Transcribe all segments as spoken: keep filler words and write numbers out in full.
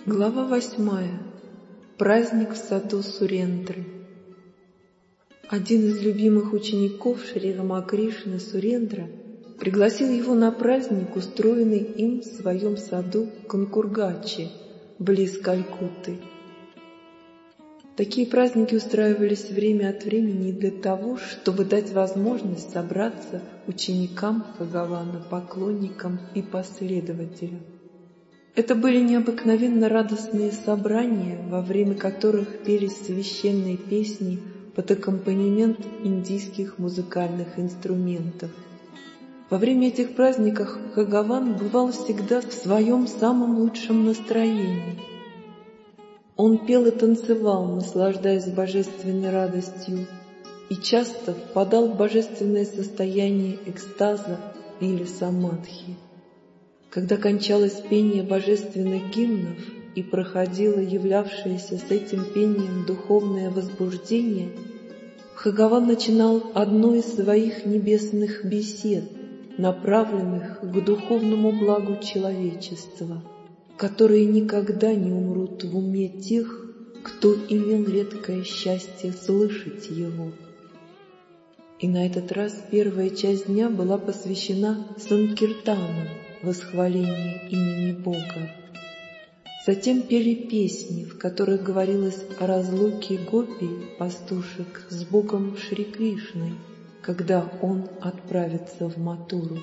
Глава восьмая. Праздник в саду Сурендры. Один из любимых учеников Шри Рамакришны, Сурендра, пригласил его на праздник, устроенный им в своем саду Конкургачи, близ Калькутты. Такие праздники устраивались время от времени для того, чтобы дать возможность собраться ученикам Бхагавана, поклонникам и последователям. Это были необыкновенно радостные собрания, во время которых пелись священные песни под аккомпанемент индийских музыкальных инструментов. Во время этих праздников Бхагаван бывал всегда в своем самом лучшем настроении. Он пел и танцевал, наслаждаясь божественной радостью, и часто впадал в божественное состояние экстаза или самадхи. Когда кончалось пение божественных гимнов и проходило являвшееся с этим пением духовное возбуждение, Бхагаван начинал одну из своих небесных бесед, направленных к духовному благу человечества, которые никогда не умрут в уме тех, кто имел редкое счастье слышать его. И на этот раз первая часть дня была посвящена Санкиртану, восхвалению имени Бога. Затем пели песни, в которых говорилось о разлуке гопи, пастушек, с Богом Шри Кришной, когда он отправится в Матуру.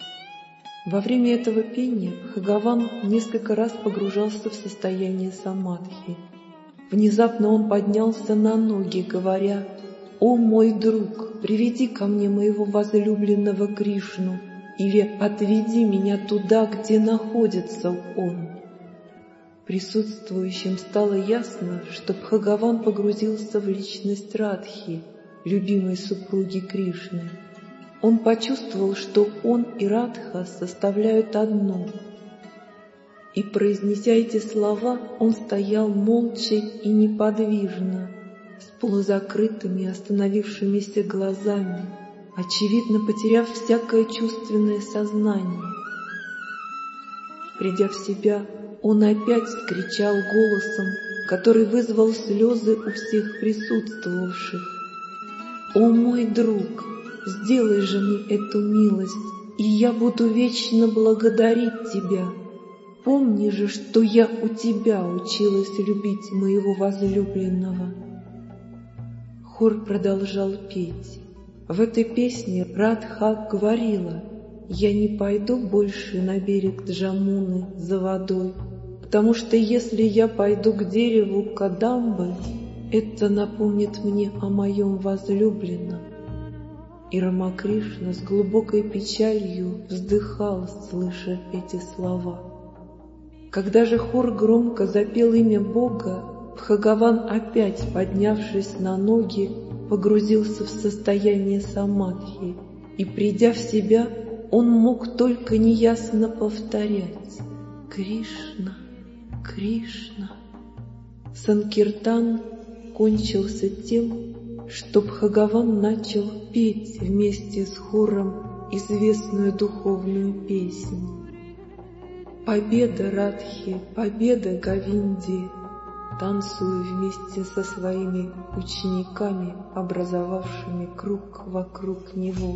Во время этого пения Бхагаван несколько раз погружался в состояние самадхи. Внезапно он поднялся на ноги, говоря: «О мой друг, приведи ко мне моего возлюбленного Кришну, или отведи меня туда, где находится он». Присутствующим стало ясно, что Бхагаван погрузился в личность Радхи, любимой супруги Кришны. Он почувствовал, что он и Радха составляют одно. И, произнеся эти слова, он стоял молча и неподвижно, с полузакрытыми остановившимися глазами, очевидно потеряв всякое чувственное сознание. Придя в себя, он опять вскричал голосом, который вызвал слезы у всех присутствовавших: «О мой друг, сделай же мне эту милость, и я буду вечно благодарить тебя. Помни же, что я у тебя училась любить моего возлюбленного». Хор продолжал петь. В этой песне Радха говорила: «Я не пойду больше на берег Джамуны за водой, потому что если я пойду к дереву Кадамбы, это напомнит мне о моем возлюбленном». И Рамакришна с глубокой печалью вздыхал, слыша эти слова. Когда же хор громко запел имя Бога, Бхагаван, опять поднявшись на ноги, погрузился в состояние самадхи, и, придя в себя, он мог только неясно повторять: «Кришна, Кришна». Санкиртан кончился тем, что Бхагаван начал петь вместе с хором известную духовную песнь: «Победа Радхи, победа Говинди», танцуя вместе со своими учениками, образовавшими круг вокруг него.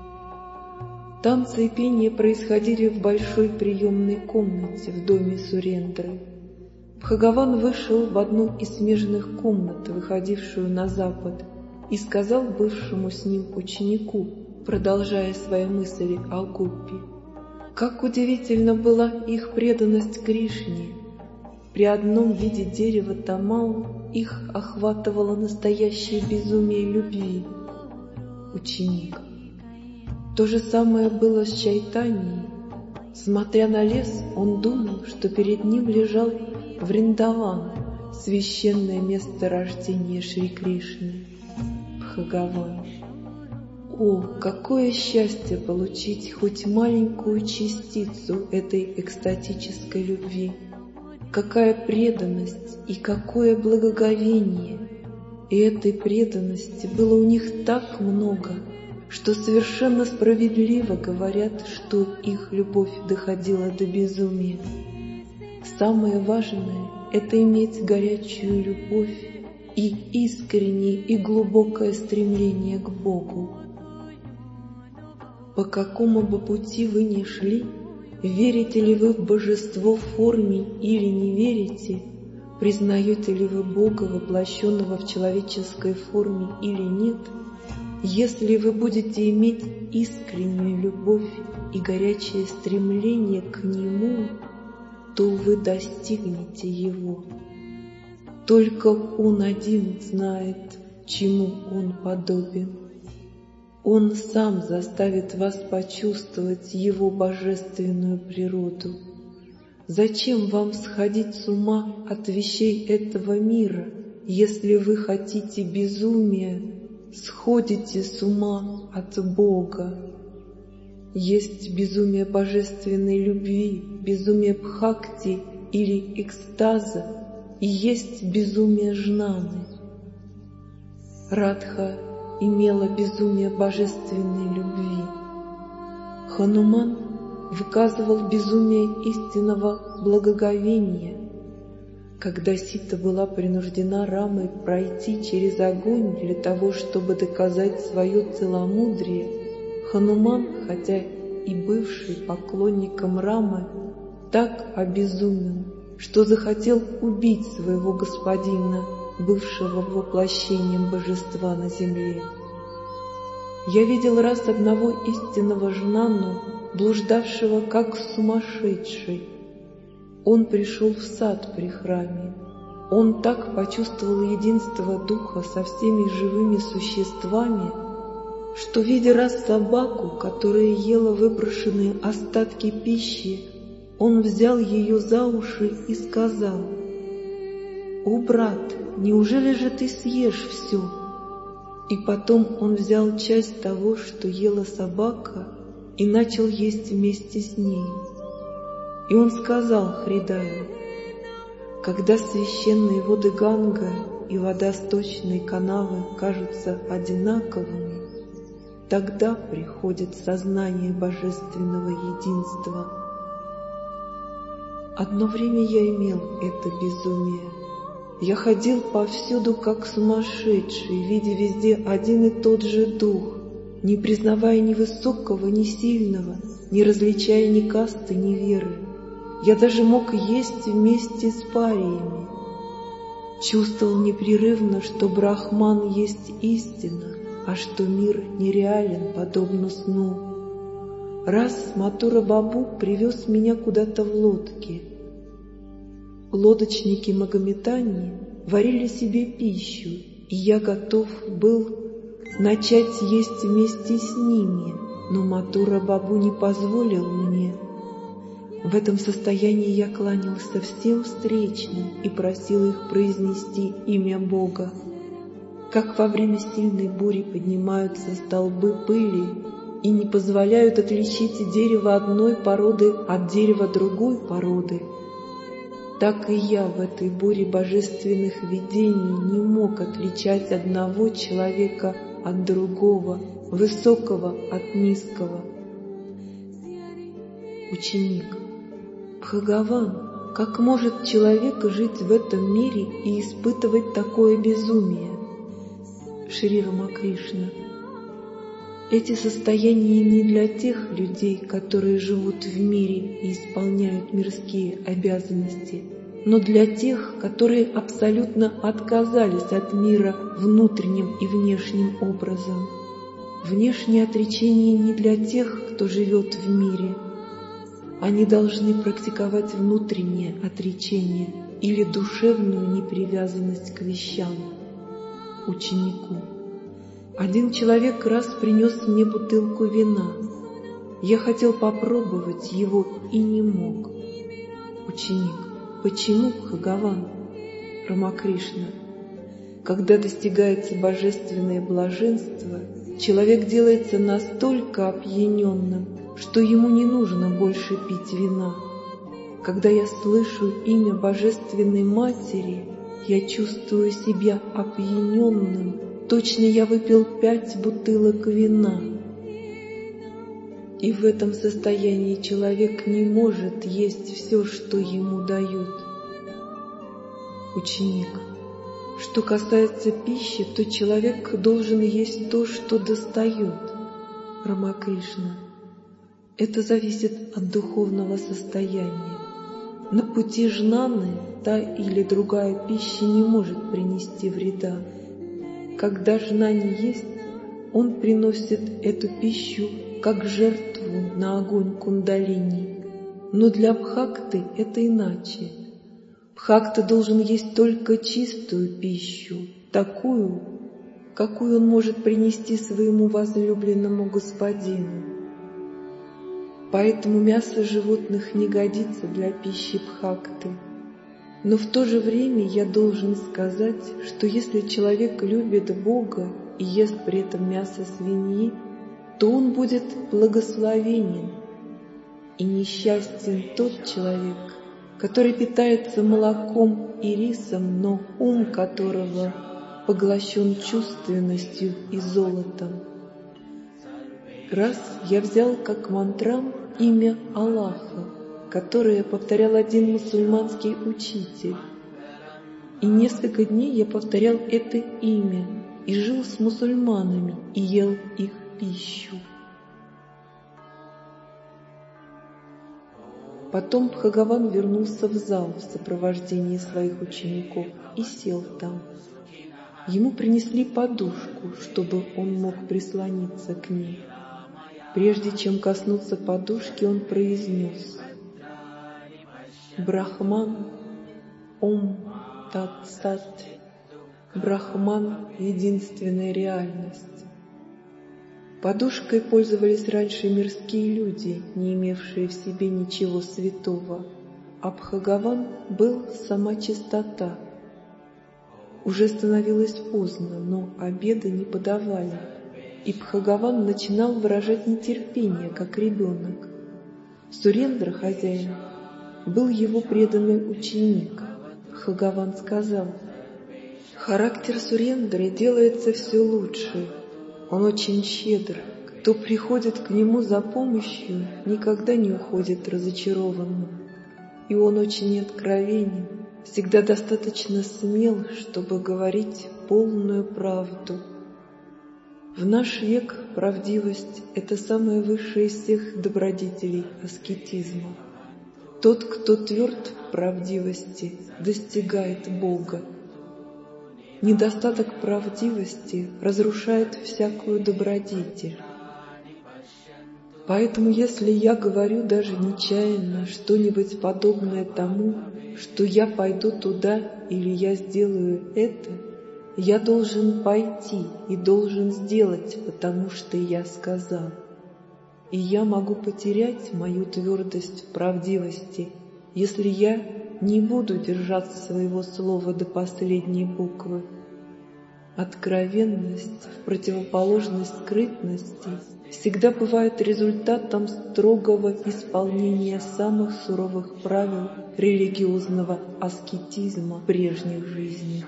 Танцы и пение происходили в большой приемной комнате в доме Сурендры. Бхагаван вышел в одну из смежных комнат, выходившую на запад, и сказал бывшему с ним ученику, продолжая свои мысли о гопи: «Как удивительна была их преданность Кришне! При одном виде дерева Тамал их охватывало настоящее безумие любви». Ученик: «То же самое было с Чайтаньей. Смотря на лес, он думал, что перед ним лежал Вриндаван, священное место рождения Шри Кришны». Бхагаван: «О, какое счастье получить хоть маленькую частицу этой экстатической любви! Какая преданность и какое благоговение! И этой преданности было у них так много, что совершенно справедливо говорят, что их любовь доходила до безумия. Самое важное — это иметь горячую любовь и искреннее и глубокое стремление к Богу. По какому бы пути вы ни шли, верите ли вы в божество в форме или не верите, признаете ли вы Бога, воплощенного в человеческой форме или нет, если вы будете иметь искреннюю любовь и горячее стремление к Нему, то вы достигнете Его. Только Он один знает, чему Он подобен. Он сам заставит вас почувствовать Его божественную природу. Зачем вам сходить с ума от вещей этого мира, если вы хотите безумия, сходите с ума от Бога? Есть безумие божественной любви, безумие бхакти или экстаза, и есть безумие жнаны. Радха имела безумие божественной любви. Хануман выказывал безумие истинного благоговения. Когда Сита была принуждена Рамой пройти через огонь для того, чтобы доказать свое целомудрие, Хануман, хотя и бывший поклонником Рамы, так обезумел, что захотел убить своего господина, бывшего воплощением божества на земле. Я видел раз одного истинного жнану, блуждавшего как сумасшедший. Он пришел в сад при храме. Он так почувствовал единство духа со всеми живыми существами, что, видя раз собаку, которая ела выброшенные остатки пищи, он взял ее за уши и сказал: «О, брат, неужели же ты съешь все?» И потом он взял часть того, что ела собака, и начал есть вместе с ней. И он сказал Хридаю: «Когда священные воды Ганга и вода сточной канавы кажутся одинаковыми, тогда приходит сознание божественного единства». Одно время я имел это безумие. Я ходил повсюду как сумасшедший, видя везде один и тот же дух, не признавая ни высокого, ни сильного, не различая ни касты, ни веры. Я даже мог есть вместе с париями. Чувствовал непрерывно, что Брахман есть истина, а что мир нереален, подобно сну. Раз Матура Бабу привез меня куда-то в лодке. Лодочники-магометане варили себе пищу, и я готов был начать есть вместе с ними, но Матура Бабу не позволил мне. В этом состоянии я кланялся всем встречным и просил их произнести имя Бога. Как во время сильной бури поднимаются столбы пыли и не позволяют отличить дерево одной породы от дерева другой породы, так и я в этой буре божественных видений не мог отличать одного человека от другого, высокого от низкого. Ученик: Бхагаван, как может человек жить в этом мире и испытывать такое безумие? Шри Рамакришна: эти состояния не для тех людей, которые живут в мире и исполняют мирские обязанности, но для тех, которые абсолютно отказались от мира внутренним и внешним образом. Внешнее отречение не для тех, кто живет в мире. Они должны практиковать внутреннее отречение или душевную непривязанность к вещам. Ученику: один человек раз принес мне бутылку вина. Я хотел попробовать его и не мог. Ученик: почему, Бхагаван? Рамакришна: когда достигается божественное блаженство, человек делается настолько опьяненным, что ему не нужно больше пить вина. Когда я слышу имя Божественной Матери, я чувствую себя опьяненным. Точно я выпил пять бутылок вина. И в этом состоянии человек не может есть все, что ему дают. Ученик: что касается пищи, то человек должен есть то, что достает. Рамакришна: это зависит от духовного состояния. На пути жнаны та или другая пища не может принести вреда. Когда жнане есть, он приносит эту пищу как жертву на огонь кундалини. Но для бхакты это иначе. Бхакта должен есть только чистую пищу, такую, какую он может принести своему возлюбленному господину. Поэтому мясо животных не годится для пищи бхакты. Но в то же время я должен сказать, что если человек любит Бога и ест при этом мясо свиньи, то он будет благословенен. И несчастен тот человек, который питается молоком и рисом, но ум которого поглощен чувственностью и золотом. Раз я взял как мантрам имя Аллаха, которое повторял один мусульманский учитель, и несколько дней я повторял это имя и жил с мусульманами и ел их пищу. Потом Бхагаван вернулся в зал в сопровождении своих учеников и сел там. Ему принесли подушку, чтобы он мог прислониться к ней. Прежде чем коснуться подушки, он произнес: «Брахман, Ом Тат Сат». Брахман — единственная реальность. Подушкой пользовались раньше мирские люди, не имевшие в себе ничего святого, а Бхагаван был сама чистота. Уже становилось поздно, но обеда не подавали, и Бхагаван начинал выражать нетерпение, как ребенок. Сурендра, хозяин, был его преданный ученик. Бхагаван сказал: «Характер Сурендры делается все лучше. Он очень щедр. Кто приходит к нему за помощью, никогда не уходит разочарованным. И он очень откровенен, всегда достаточно смел, чтобы говорить полную правду. В наш век правдивость — это самая высшая из всех добродетелей аскетизма. Тот, кто тверд в правдивости, достигает Бога. Недостаток правдивости разрушает всякую добродетель. Поэтому, если я говорю даже нечаянно что-нибудь подобное тому, что я пойду туда или я сделаю это, я должен пойти и должен сделать, потому что я сказал. И я могу потерять мою твердость в правдивости, если я не буду держаться своего слова до последней буквы. Откровенность в противоположность скрытности всегда бывает результатом строгого исполнения самых суровых правил религиозного аскетизма в прежних жизнях.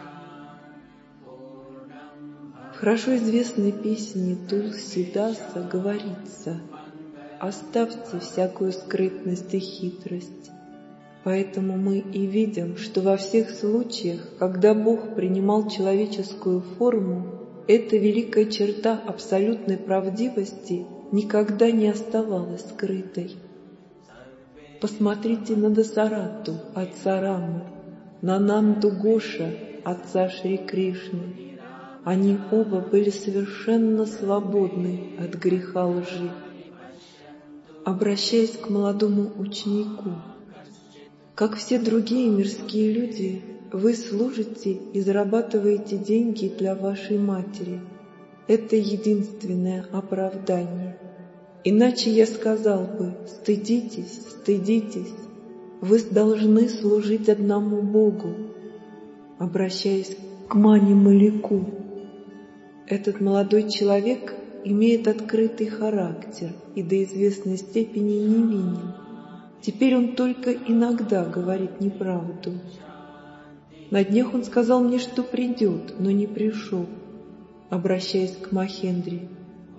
В хорошо известной песне Тулсидаса говорится: «Оставьте всякую скрытность и хитрость». Поэтому мы и видим, что во всех случаях, когда Бог принимал человеческую форму, эта великая черта абсолютной правдивости никогда не оставалась скрытой. Посмотрите на Дасарату, отца Рамы, на Нанду Гоша, отца Шри Кришны. Они оба были совершенно свободны от греха лжи. Обращаясь к молодому ученику: как все другие мирские люди, вы служите и зарабатываете деньги для вашей матери. Это единственное оправдание. Иначе я сказал бы: стыдитесь, стыдитесь, вы должны служить одному Богу. Обращаясь к Мани Малику: этот молодой человек имеет открытый характер и до известной степени невинен. Теперь он только иногда говорит неправду. На днях он сказал мне, что придет, но не пришел. Обращаясь к Махендре: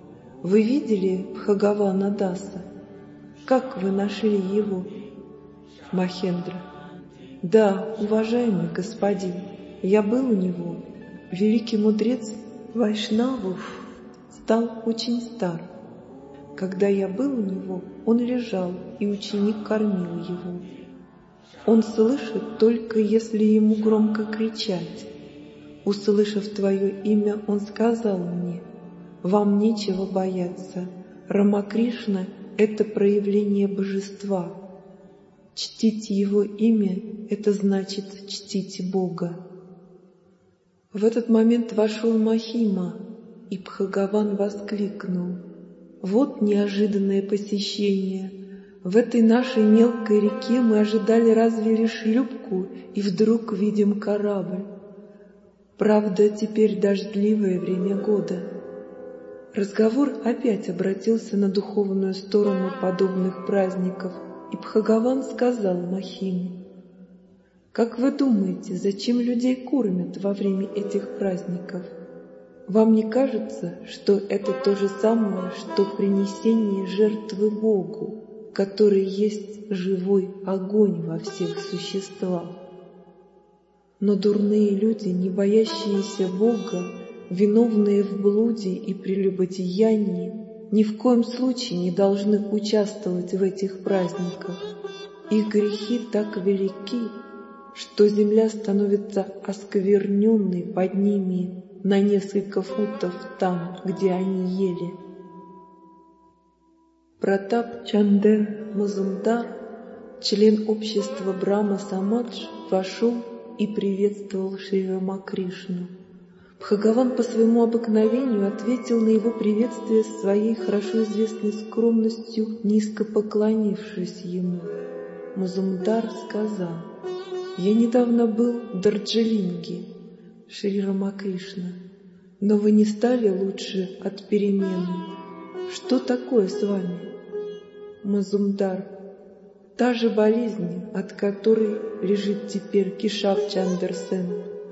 Вы видели Бхагавана Даса? Как вы нашли его? Махендра. Да, уважаемый господин, я был у него. Великий мудрец Вайшнавов стал очень стар. Когда я был у него, он лежал, и ученик кормил его. Он слышит только если ему громко кричать. Услышав твое имя, он сказал мне: «Вам нечего бояться. Рамакришна — это проявление божества. Чтите его имя — это значит чтите Бога». В этот момент вошел Махима, и Бхагаван воскликнул: «Вот неожиданное посещение! В этой нашей мелкой реке мы ожидали разве лишь шлюпку, и вдруг видим корабль. Правда, теперь дождливое время года». Разговор опять обратился на духовную сторону подобных праздников, и Бхагаван сказал Махиме: «Как вы думаете, зачем людей кормят во время этих праздников? Вам не кажется, что это то же самое, что принесение жертвы Богу, который есть живой огонь во всех существах? Но дурные люди, не боящиеся Бога, виновные в блуде и прелюбодеянии, ни в коем случае не должны участвовать в этих праздниках. Их грехи так велики, что земля становится оскверненной под ними на несколько футов там, где они ели». Пратап Чандер Мазумдар, член общества Брахма Самадж, вошел и приветствовал Шри Рамакришну. Бхагаван по своему обыкновению ответил на его приветствие своей хорошо известной скромностью, низко поклонившись ему. Мазумдар сказал: «Я недавно был в Дарджилинге, Шри Рамакришна, но вы не стали лучше от перемены. Что такое с вами?» Мазумдар: «Та же болезнь, от которой лежит теперь Кешав Чандер Сен».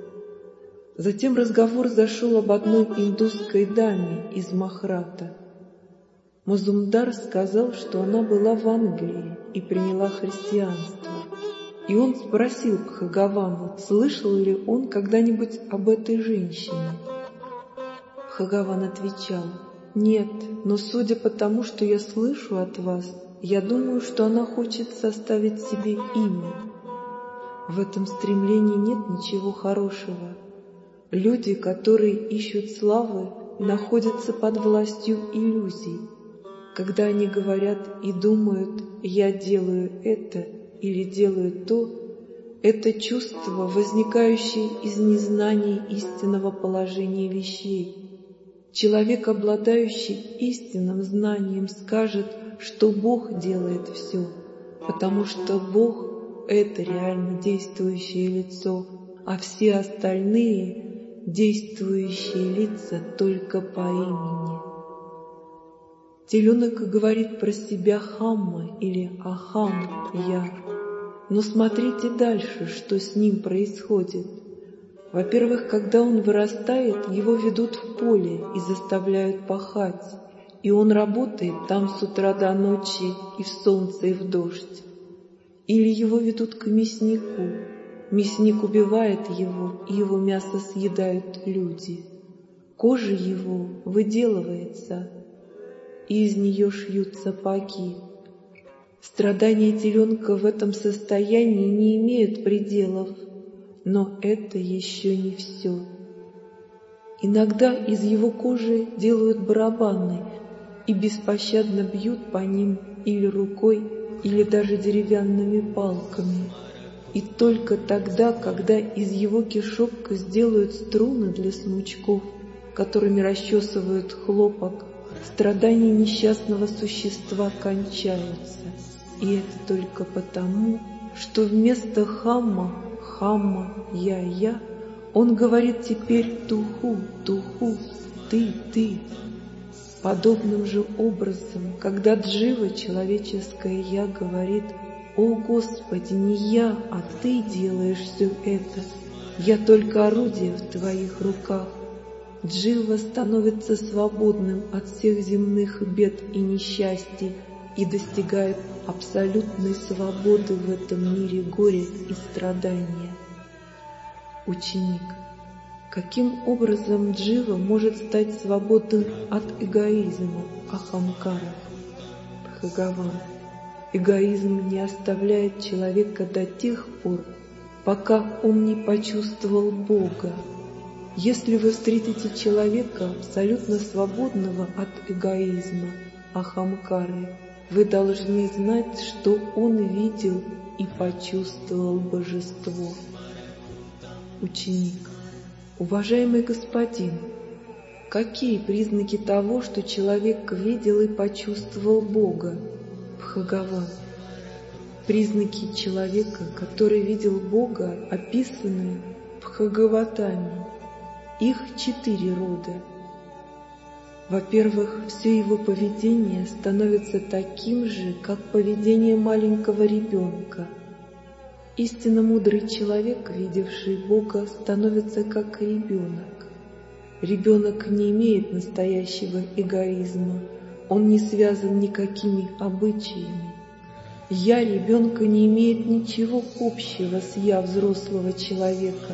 Затем разговор зашел об одной индусской даме из Махрата. Мазумдар сказал, что она была в Англии и приняла христианство. И он спросил Бхагавана, слышал ли он когда-нибудь об этой женщине. Бхагаван отвечал: «Нет, но судя по тому, что я слышу от вас, я думаю, что она хочет составить себе имя. В этом стремлении нет ничего хорошего. Люди, которые ищут славы, находятся под властью иллюзий. Когда они говорят и думают «я делаю это» или «делаю то», это чувство, возникающее из незнания истинного положения вещей. Человек, обладающий истинным знанием, скажет, что Бог делает все, потому что Бог — это реально действующее лицо, а все остальные — действующие лица только по имени. Теленок говорит про себя «хамма» или «ахам» — «я». Но смотрите дальше, что с ним происходит. Во-первых, когда он вырастает, его ведут в поле и заставляют пахать, и он работает там с утра до ночи и в солнце, и в дождь. Или его ведут к мяснику. Мясник убивает его, и его мясо съедают люди. Кожа его выделывается, и из нее шьют сапоги. Страдания теленка в этом состоянии не имеют пределов, но это еще не все. Иногда из его кожи делают барабаны и беспощадно бьют по ним или рукой, или даже деревянными палками. И только тогда, когда из его кишок сделают струны для смычков, которыми расчесывают хлопок, страдания несчастного существа кончаются. И это только потому, что вместо хамма, хамма, я-я, он говорит теперь туху, туху, ты, ты. Подобным же образом, когда джива, человеческое «я», говорит: «О Господи, не я, а Ты делаешь все это, я только орудие в Твоих руках», Джива становится свободным от всех земных бед и несчастий и достигает абсолютной свободы в этом мире горя и страдания. Ученик. Каким образом Джива может стать свободным от эгоизма, ахамкара? Бхагаван. Эгоизм не оставляет человека до тех пор, пока он не почувствовал Бога. Если вы встретите человека, абсолютно свободного от эгоизма, ахамкары, вы должны знать, что он видел и почувствовал божество. Ученик. Уважаемый господин, какие признаки того, что человек видел и почувствовал Бога? Бхагаван. Признаки человека, который видел Бога, описаны в Бхагаватаме. Их четыре рода. Во-первых, все его поведение становится таким же, как поведение маленького ребенка. Истинно мудрый человек, видевший Бога, становится как ребенок. Ребенок не имеет настоящего эгоизма, он не связан никакими обычаями. «Я» ребенка не имеет ничего общего с «я» взрослого человека.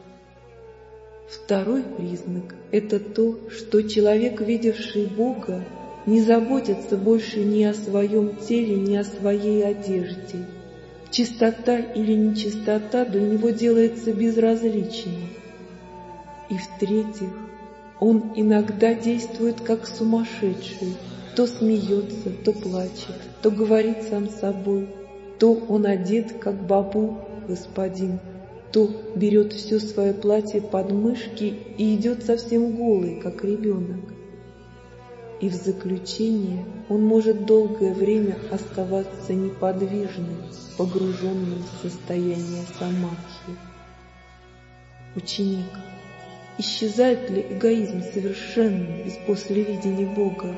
Второй признак – это то, что человек, видевший Бога, не заботится больше ни о своем теле, ни о своей одежде. Чистота или нечистота для него делается безразличной. И в-третьих, он иногда действует как сумасшедший, то смеется, то плачет, то говорит сам собой, то он одет как бабу, господин, то берет все свое платье под мышки и идет совсем голый, как ребенок. И в заключение он может долгое время оставаться неподвижным, погруженным в состояние самадхи. Ученик. Исчезает ли эгоизм совершенно без послевидения Бога?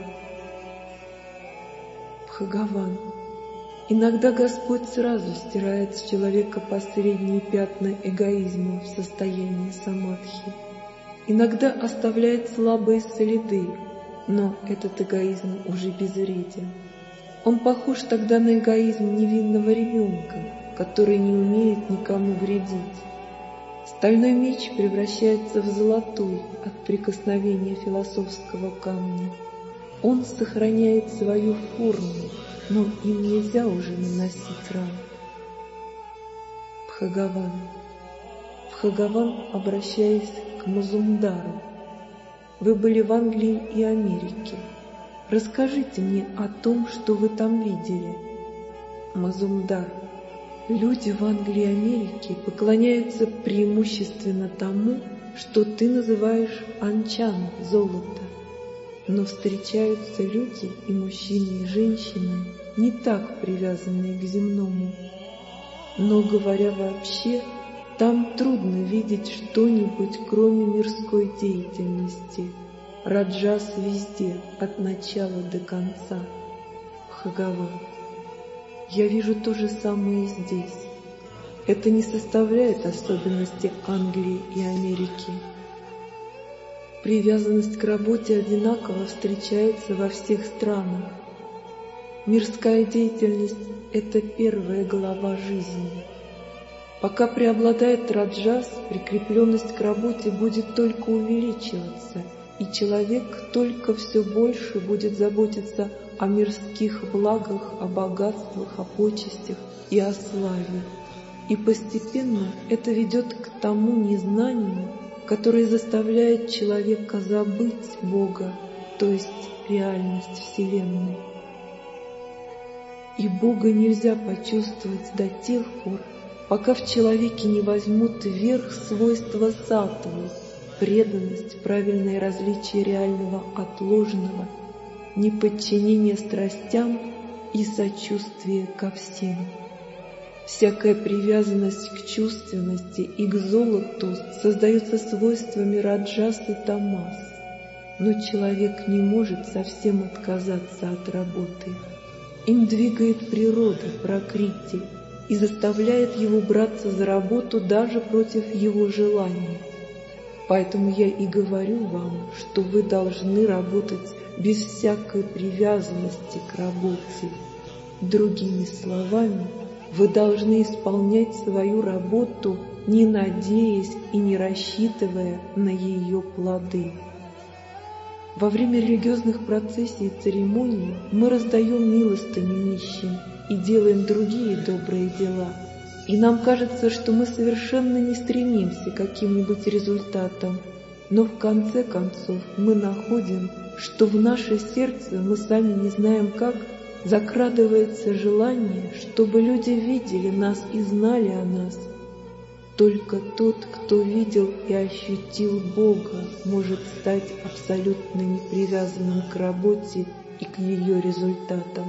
Бхагаван. Иногда Господь сразу стирает с человека последние пятна эгоизма в состоянии самадхи. Иногда оставляет слабые следы, но этот эгоизм уже безвреден. Он похож тогда на эгоизм невинного ребенка, который не умеет никому вредить. Стальной меч превращается в золотой от прикосновения философского камня. Он сохраняет свою форму, но им нельзя уже наносить ран. Бхагаван. Бхагаван, обращаясь к Мазумдару. Вы были в Англии и Америке. Расскажите мне о том, что вы там видели. Мазумдар. Люди в Англии и Америке поклоняются преимущественно тому, что ты называешь анчан, золото. Но встречаются люди, и мужчины, и женщины, не так привязанные к земному. Но, говоря вообще, там трудно видеть что-нибудь, кроме мирской деятельности. Раджас везде, от начала до конца. Бхагаван. Я вижу то же самое и здесь. Это не составляет особенности Англии и Америки. Привязанность к работе одинаково встречается во всех странах. Мирская деятельность – это первая глава жизни. Пока преобладает раджас, прикрепленность к работе будет только увеличиваться, и человек только все больше будет заботиться о мирских благах, о богатствах, о почестях и о славе. И постепенно это ведет к тому незнанию, которое заставляет человека забыть Бога, то есть реальность Вселенной. И Бога нельзя почувствовать до тех пор, пока в человеке не возьмут верх свойства саттвы, преданность, правильное различие реального от ложного, неподчинение страстям и сочувствие ко всем. Всякая привязанность к чувственности и к золоту создается свойствами раджас и тамас, но человек не может совсем отказаться от работы. Им двигает природа, пракрити, и заставляет его браться за работу даже против его желания. Поэтому я и говорю вам, что вы должны работать без всякой привязанности к работе. Другими словами, вы должны исполнять свою работу, не надеясь и не рассчитывая на ее плоды. Во время религиозных процессий и церемоний мы раздаем милостыню нищим и делаем другие добрые дела. И нам кажется, что мы совершенно не стремимся к каким-нибудь результатам, но в конце концов мы находим, что в наше сердце, мы сами не знаем как, закрадывается желание, чтобы люди видели нас и знали о нас. Только тот, кто видел и ощутил Бога, может стать абсолютно непривязанным к работе и к ее результатам.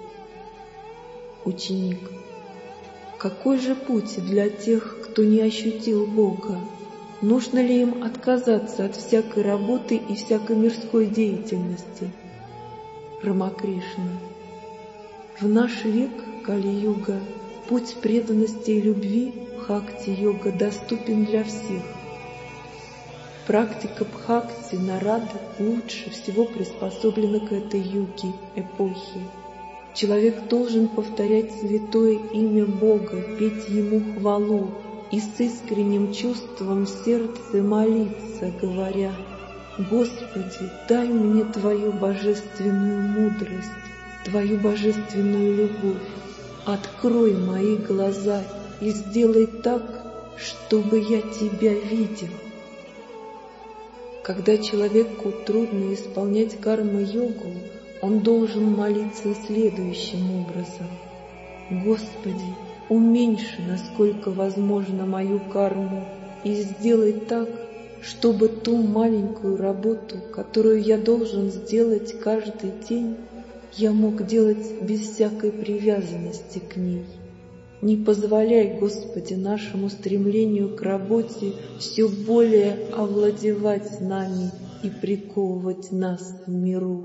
Ученик. Какой же путь для тех, кто не ощутил Бога? Нужно ли им отказаться от всякой работы и всякой мирской деятельности? Рамакришна. В наш век, Кали-юга, путь преданности и любви, бхакти-йога, доступен для всех. Практика бхакти нарада лучше всего приспособлена к этой юге, эпохи. Человек должен повторять святое имя Бога, петь Ему хвалу и с искренним чувством в сердце молиться, говоря: «Господи, дай мне Твою божественную мудрость, Твою божественную любовь, открой мои глаза и сделай так, чтобы я Тебя видел». Когда человеку трудно исполнять карма-йогу, он должен молиться следующим образом: «Господи, уменьши, насколько возможно, мою карму и сделай так, чтобы ту маленькую работу, которую я должен сделать каждый день, я мог делать без всякой привязанности к ней. Не позволяй, Господи, нашему стремлению к работе все более овладевать нами и приковывать нас в миру».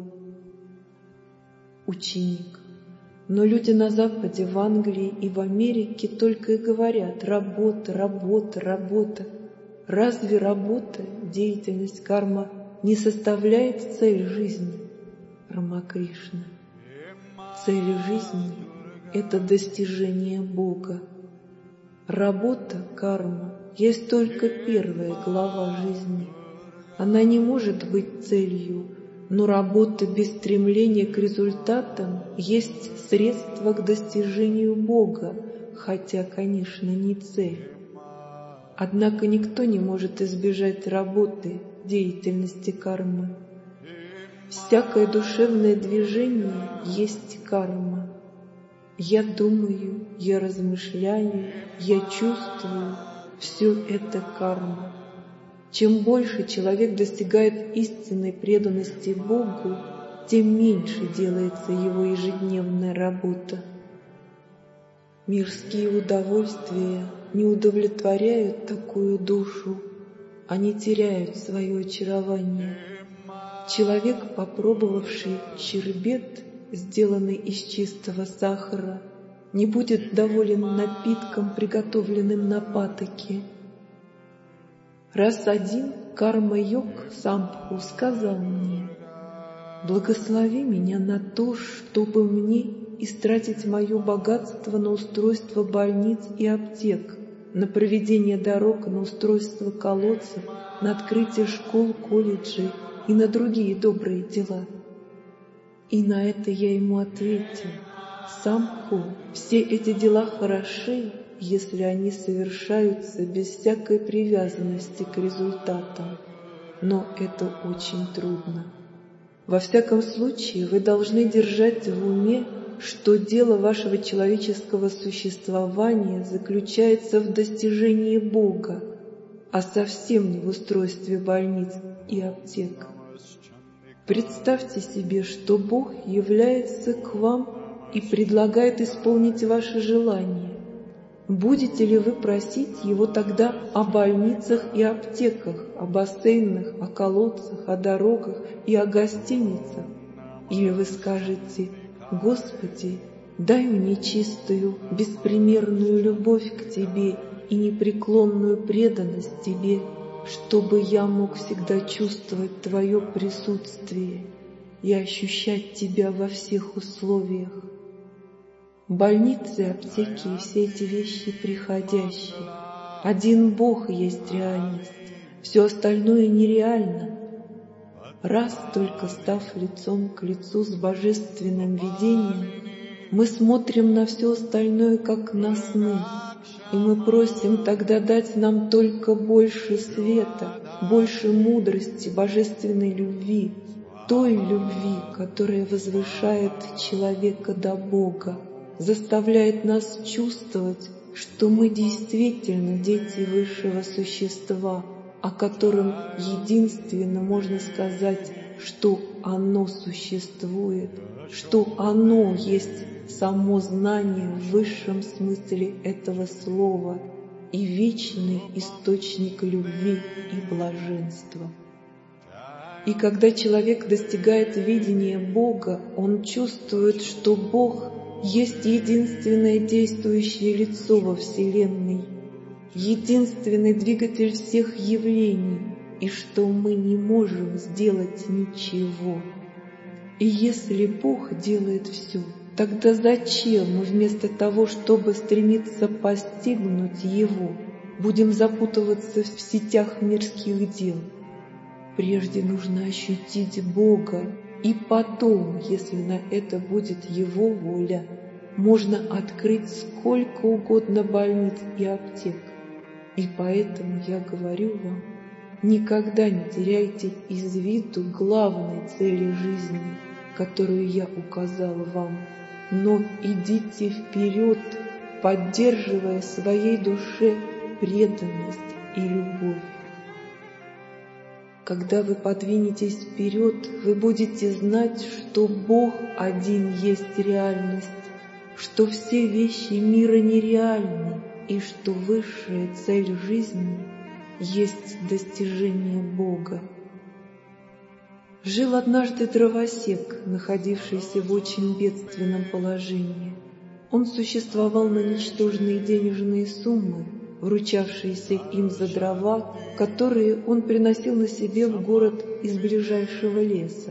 Ученик. Но люди на Западе, в Англии и в Америке только и говорят: работа, работа, работа. Разве работа, деятельность карма не составляет цель жизни? Рамакришна. Цель жизни — это достижение Бога. Работа, карма, есть только первая глава жизни. Она не может быть целью, но работа без стремления к результатам есть средство к достижению Бога, хотя, конечно, не цель. Однако никто не может избежать работы, деятельности кармы. Всякое душевное движение есть карма. Я думаю, я размышляю, я чувствую — все это карма. Чем больше человек достигает истинной преданности Богу, тем меньше делается его ежедневная работа. Мирские удовольствия не удовлетворяют такую душу, они теряют свое очарование. Человек, попробовавший щербет, сделанный из чистого сахара, не будет доволен напитком, приготовленным на патоке. Раз один карма-йог Самбху сказал мне: «Благослови меня на то, чтобы мне истратить мое богатство на устройство больниц и аптек, на проведение дорог, на устройство колодцев, на открытие школ, колледжей и на другие добрые дела». И на это я ему ответил: «Самбху, все эти дела хороши, если они совершаются без всякой привязанности к результатам, но это очень трудно. Во всяком случае, вы должны держать в уме, что дело вашего человеческого существования заключается в достижении Бога, а совсем не в устройстве больниц и аптек. Представьте себе, что Бог является к вам и предлагает исполнить ваши желания. Будете ли вы просить Его тогда о больницах и аптеках, о бассейнах, о колодцах, о дорогах и о гостиницах? Или вы скажете: «Господи, дай мне чистую, беспримерную любовь к Тебе и непреклонную преданность Тебе, чтобы я мог всегда чувствовать Твое присутствие и ощущать Тебя во всех условиях. Больницы, аптеки и все эти вещи приходящие. Один Бог есть реальность, все остальное нереально. Раз только став лицом к лицу с божественным видением, мы смотрим на все остальное, как на сны, и мы просим тогда дать нам только больше света, больше мудрости, божественной любви, той любви, которая возвышает человека до Бога, заставляет нас чувствовать, что мы действительно дети высшего существа, о котором единственно можно сказать, что оно существует, что оно есть само знание в высшем смысле этого слова и вечный источник любви и блаженства. И когда человек достигает видения Бога, он чувствует, что Бог есть единственное действующее лицо во Вселенной, единственный двигатель всех явлений, и что мы не можем сделать ничего. И если Бог делает все, тогда зачем мы вместо того, чтобы стремиться постигнуть Его, будем запутываться в сетях мирских дел? Прежде нужно ощутить Бога, и потом, если на это будет Его воля, можно открыть сколько угодно больниц и аптек. И поэтому я говорю вам, никогда не теряйте из виду главной цели жизни, которую я указала вам, но идите вперед, поддерживая своей душе преданность и любовь. Когда вы подвинетесь вперед, вы будете знать, что Бог один есть реальность, что все вещи мира нереальны, и что высшая цель жизни есть достижение Бога. Жил однажды дровосек, находившийся в очень бедственном положении. Он существовал на ничтожные денежные суммы, вручавшиеся им за дрова, которые он приносил на себе в город из ближайшего леса.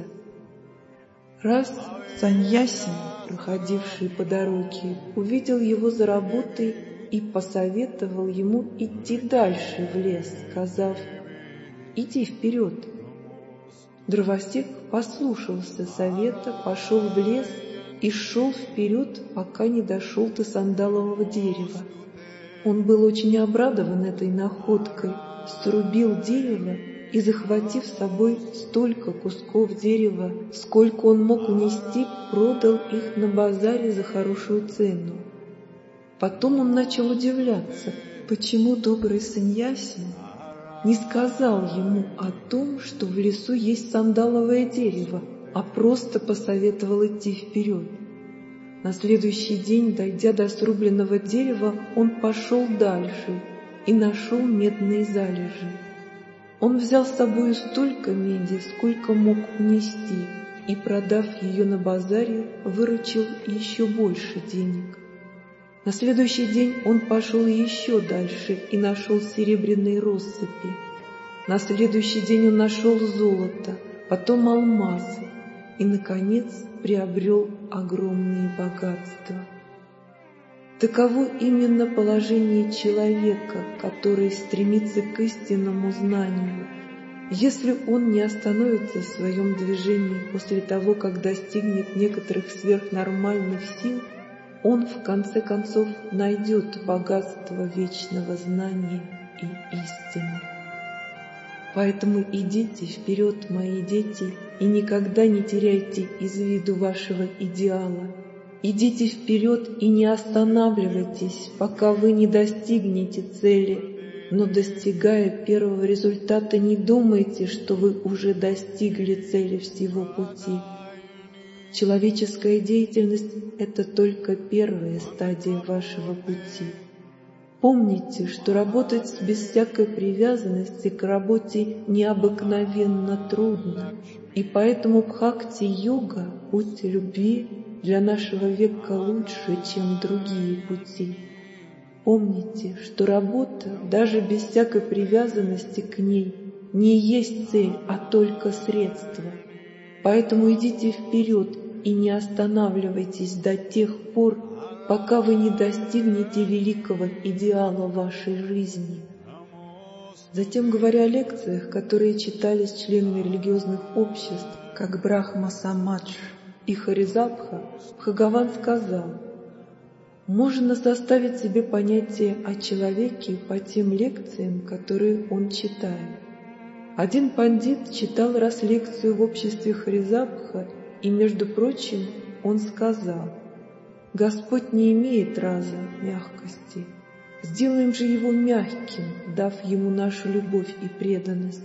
Раз саньяси, проходивший по дороге, увидел его за работой и посоветовал ему идти дальше в лес, сказав: «Иди вперед». Дровосек послушался совета, пошел в лес и шел вперед, пока не дошел до сандалового дерева. Он был очень обрадован этой находкой, срубил дерево и, захватив с собой столько кусков дерева, сколько он мог унести, продал их на базаре за хорошую цену. Потом он начал удивляться, почему добрый саньяси не сказал ему о том, что в лесу есть сандаловое дерево, а просто посоветовал идти вперед. На следующий день, дойдя до срубленного дерева, он пошел дальше и нашел медные залежи. Он взял с собой столько меди, сколько мог унести, и, продав ее на базаре, выручил еще больше денег. На следующий день он пошел еще дальше и нашел серебряные россыпи. На следующий день он нашел золото, потом алмазы и, наконец, приобрел огромные богатства. Таково именно положение человека, который стремится к истинному знанию. Если он не остановится в своем движении после того, как достигнет некоторых сверхнормальных сил, он в конце концов найдет богатство вечного знания и истины. Поэтому идите вперед, мои дети, и никогда не теряйте из виду вашего идеала. Идите вперед и не останавливайтесь, пока вы не достигнете цели, но, достигая первого результата, не думайте, что вы уже достигли цели всего пути. Человеческая деятельность — это только первая стадия вашего пути. Помните, что работать без всякой привязанности к работе необыкновенно трудно, и поэтому бхакти-йога, путь любви, для нашего века лучше, чем другие пути. Помните, что работа, даже без всякой привязанности к ней, не есть цель, а только средство. Поэтому идите вперед и не останавливайтесь до тех пор, пока вы не достигнете великого идеала вашей жизни. Затем, говоря о лекциях, которые читались членами религиозных обществ, как Брахма Самадж и Харизабха, Бхагаван сказал: можно составить себе понятие о человеке по тем лекциям, которые он читает. Один пандит читал раз лекцию в обществе Харизабха, и, между прочим, он сказал: Господь не имеет раза мягкости. Сделаем же его мягким, дав ему нашу любовь и преданность.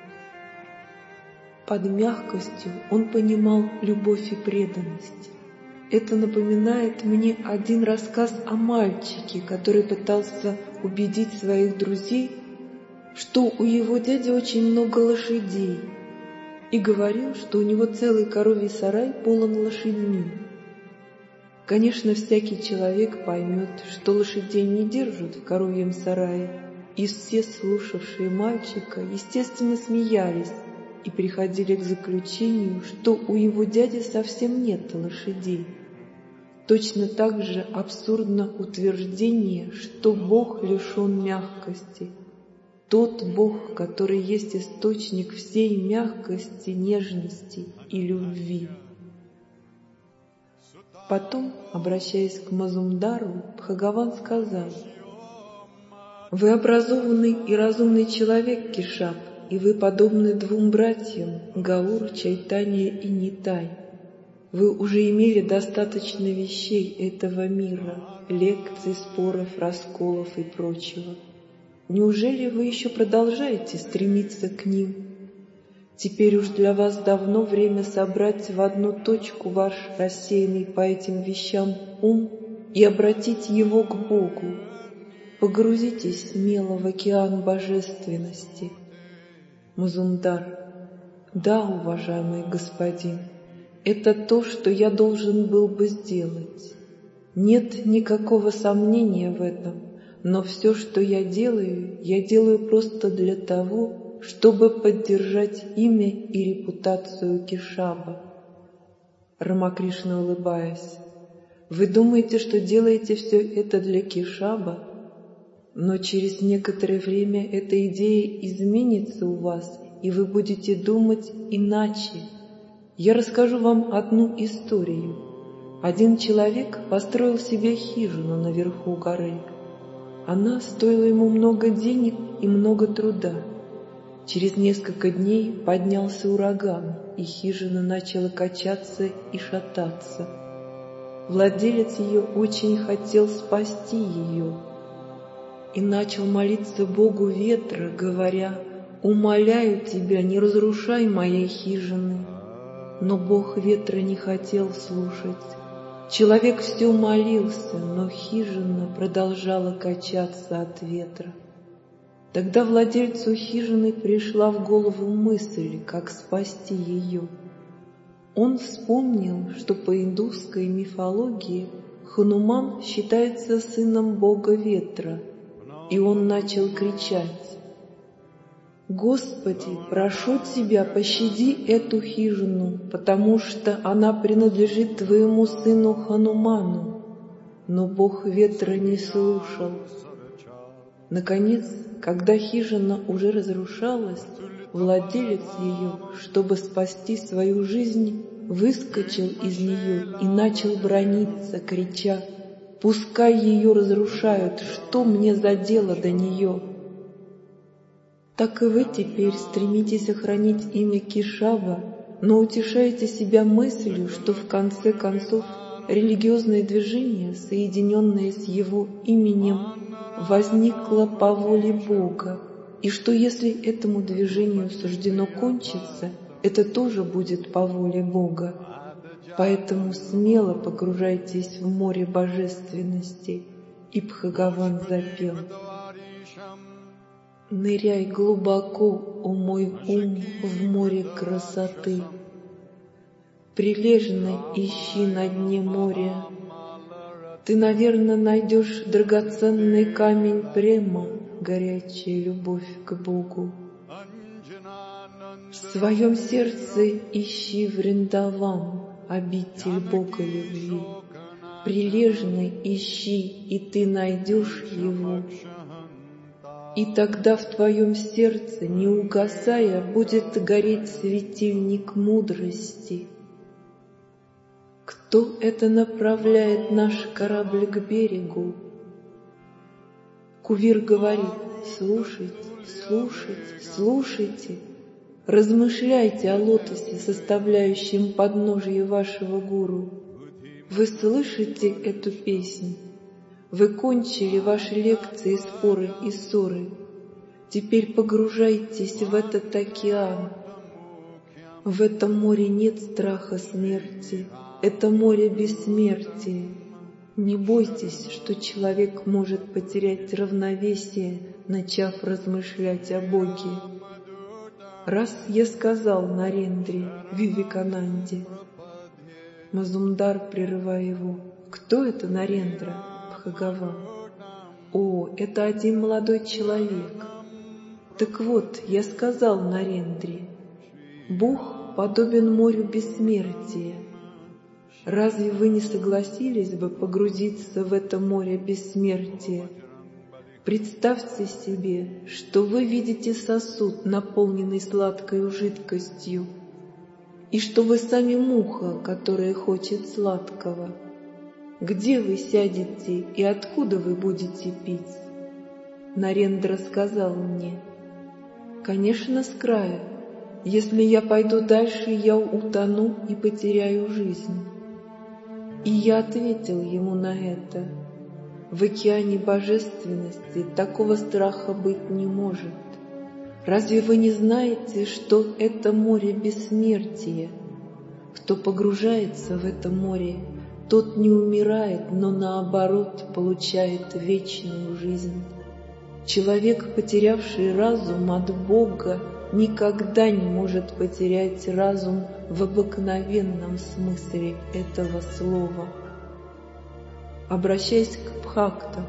Под мягкостью он понимал любовь и преданность. Это напоминает мне один рассказ о мальчике, который пытался убедить своих друзей, что у его дяди очень много лошадей, и говорил, что у него целый коровий сарай полон лошадьми. Конечно, всякий человек поймет, что лошадей не держат в коровьем сарае, и все слушавшие мальчика, естественно, смеялись и приходили к заключению, что у его дяди совсем нет лошадей. Точно так же абсурдно утверждение, что Бог лишен мягкости. Тот Бог, который есть источник всей мягкости, нежности и любви. Потом, обращаясь к Мазумдару, Бхагаван сказал: «Вы образованный и разумный человек, Кешап, и вы подобны двум братьям, Гаур, Чайтанья и Нитай. Вы уже имели достаточно вещей этого мира, лекций, споров, расколов и прочего. Неужели вы еще продолжаете стремиться к ним? Теперь уж для вас давно время собрать в одну точку ваш рассеянный по этим вещам ум и обратить его к Богу. Погрузитесь смело в океан божественности». Мазумдар: «Да, уважаемый господин, это то, что я должен был бы сделать. Нет никакого сомнения в этом, но все, что я делаю, я делаю просто для того, чтобы поддержать имя и репутацию Кешаба». Рамакришна, улыбаясь: «Вы думаете, что делаете все это для Кешаба? Но через некоторое время эта идея изменится у вас, и вы будете думать иначе. Я расскажу вам одну историю. Один человек построил себе хижину наверху горы. Она стоила ему много денег и много труда. Через несколько дней поднялся ураган, и хижина начала качаться и шататься. Владелец ее очень хотел спасти ее и начал молиться Богу ветра, говоря: «Умоляю тебя, не разрушай моей хижины». Но Бог ветра не хотел слушать. Человек все молился, но хижина продолжала качаться от ветра. Тогда владельцу хижины пришла в голову мысль, как спасти ее. Он вспомнил, что по индусской мифологии Хануман считается сыном бога ветра, и он начал кричать: «Господи, прошу Тебя, пощади эту хижину, потому что она принадлежит Твоему сыну Хануману». Но бог ветра не слушал. Наконец, когда хижина уже разрушалась, владелец ее, чтобы спасти свою жизнь, выскочил из нее и начал браниться, крича: «Пускай ее разрушают, что мне за дело до нее?» Так и вы теперь стремитесь охранить имя Кешаба, но утешаете себя мыслью, что в конце концов религиозное движение, соединенное с его именем, возникло по воле Бога, и что если этому движению суждено кончиться, это тоже будет по воле Бога. Поэтому смело погружайтесь в море божественности. И Бхагаван запел: «Ныряй глубоко, о мой ум, в море красоты. Прилежно ищи на дне моря Ты, наверное, найдешь драгоценный камень према, горячая любовь к Богу. В своем сердце ищи Вриндаван, обитель Бога любви. Прилежно ищи, и ты найдешь его. И тогда в твоем сердце, не угасая, будет гореть светильник мудрости. Кто это направляет наш корабль к берегу? Кувир говорит: слушайте, слушайте, слушайте, размышляйте о лотосе, составляющем подножие вашего гуру. Вы слышите эту песнь? Вы кончили ваши лекции, споры и ссоры. Теперь погружайтесь в этот океан. В этом море нет страха смерти. Это море бессмертия. Не бойтесь, что человек может потерять равновесие, начав размышлять о Боге. Раз я сказал Нарендре, Вивекананде. Мазумдар, прерывая его: кто это Нарендра? Бхагаван. О, это один молодой человек. Так вот, я сказал Нарендре, Бог подобен морю бессмертия. Разве вы не согласились бы погрузиться в это море бессмертия? Представьте себе, что вы видите сосуд, наполненный сладкой жидкостью, и что вы сами муха, которая хочет сладкого. Где вы сядете и откуда вы будете пить? Нарендра сказал мне: конечно, с края. Если я пойду дальше, я утону и потеряю жизнь. И я ответил ему на это: в океане божественности такого страха быть не может. Разве вы не знаете, что это море бессмертия? Кто погружается в это море, тот не умирает, но наоборот получает вечную жизнь. Человек, потерявший разум от Бога, никогда не может потерять разум в обыкновенном смысле этого слова. Обращаясь к бхактам,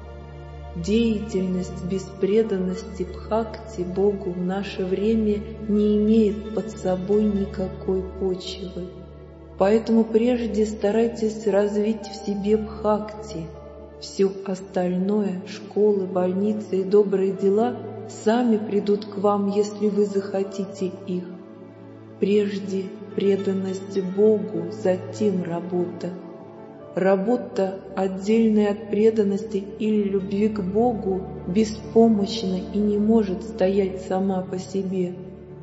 деятельность без преданности бхакти Богу в наше время не имеет под собой никакой почвы. Поэтому прежде старайтесь развить в себе бхакти. Все остальное, школы, больницы и добрые дела, сами придут к вам, если вы захотите их. Прежде преданность Богу, затем работа. Работа, отдельная от преданности или любви к Богу, беспомощна и не может стоять сама по себе.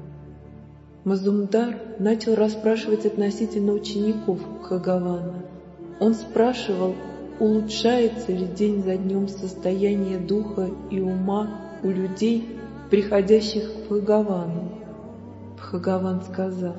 Мазумдар начал расспрашивать относительно учеников Бхагавана. Он спрашивал, улучшается ли день за днем состояние духа и ума у людей, приходящих к Бхагавану. Бхагаван сказал: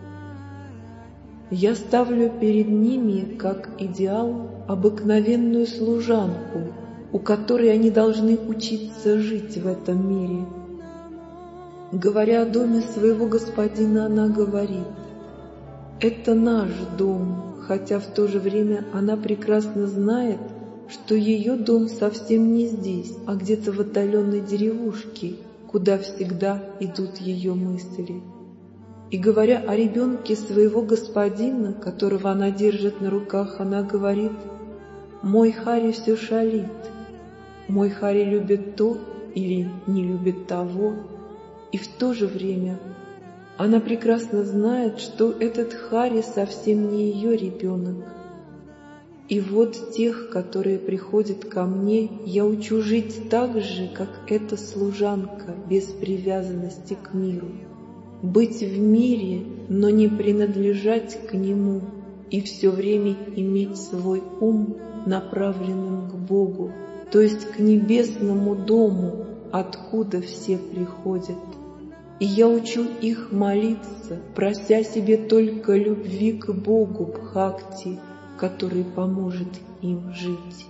«Я ставлю перед ними, как идеал, обыкновенную служанку, у которой они должны учиться жить в этом мире». Говоря о доме своего господина, она говорит: «Это наш дом», хотя в то же время она прекрасно знает, что ее дом совсем не здесь, а где-то в отдаленной деревушке, куда всегда идут ее мысли. И говоря о ребенке своего господина, которого она держит на руках, она говорит: «Мой Хари все шалит, мой Хари любит то или не любит того». И в то же время она прекрасно знает, что этот Хари совсем не ее ребенок. И вот тех, которые приходят ко мне, я учу жить так же, как эта служанка, без привязанности к миру. Быть в мире, но не принадлежать к нему, и все время иметь свой ум направленным к Богу, то есть к небесному дому, откуда все приходят. И я учу их молиться, прося себе только любви к Богу Бхакти, который поможет им жить.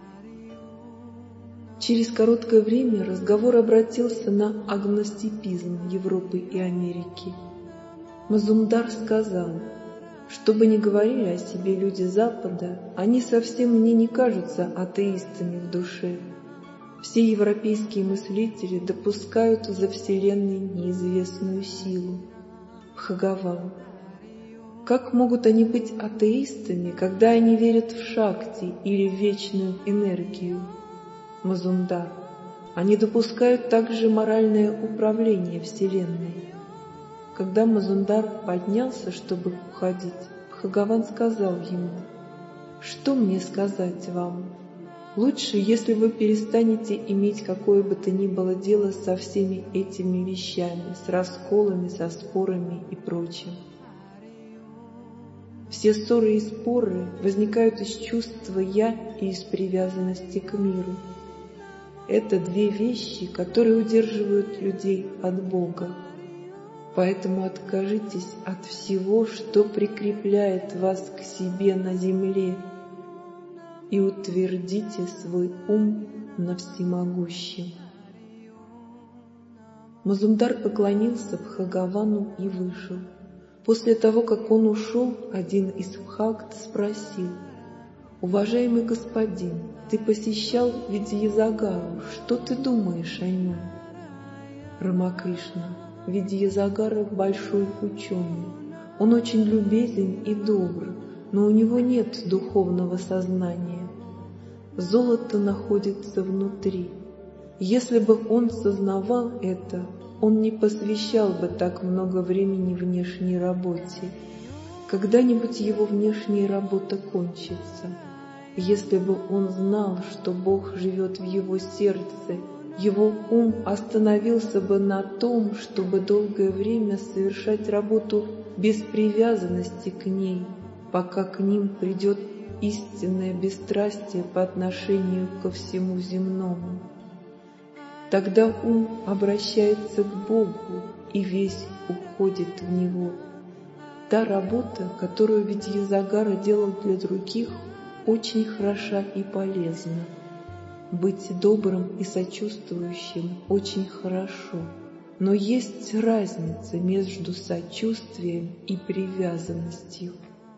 Через короткое время разговор обратился на агностицизм Европы и Америки. Мазумдар сказал, Что бы ни говорили о себе люди Запада, они совсем мне не кажутся атеистами в душе. Все европейские мыслители допускают за Вселенной неизвестную силу — Бхагаван. Как могут они быть атеистами, когда они верят в Шакти или в вечную энергию? Мазундар. Они допускают также моральное управление Вселенной. Когда Мазундар поднялся, чтобы уходить, Бхагаван сказал ему: «Что мне сказать вам? Лучше, если вы перестанете иметь какое бы то ни было дело со всеми этими вещами, с расколами, со спорами и прочим. Все ссоры и споры возникают из чувства «я» и из привязанности к миру. Это две вещи, которые удерживают людей от Бога. Поэтому откажитесь от всего, что прикрепляет вас к себе на земле, и утвердите свой ум на всемогущем». Мазундар поклонился Бхагавану и вышел. После того, как он ушел, один из бхакт спросил: «Уважаемый господин, ты посещал Видьязагару, что ты думаешь о нем?» Рамакришна: «Видьязагара большой ученый. Он очень любезен и добр, но у него нет духовного сознания. Золото находится внутри. Если бы он сознавал это, он не посвящал бы так много времени внешней работе. Когда-нибудь его внешняя работа кончится. Если бы он знал, что Бог живет в его сердце, его ум остановился бы на том, чтобы долгое время совершать работу без привязанности к ней, пока к ним придет истинное бесстрастие по отношению ко всему земному. Тогда ум обращается к Богу, и весь уходит в Него. Та работа, которую Видьязагара делал для других, очень хороша и полезна. Быть добрым и сочувствующим очень хорошо, но есть разница между сочувствием и привязанностью.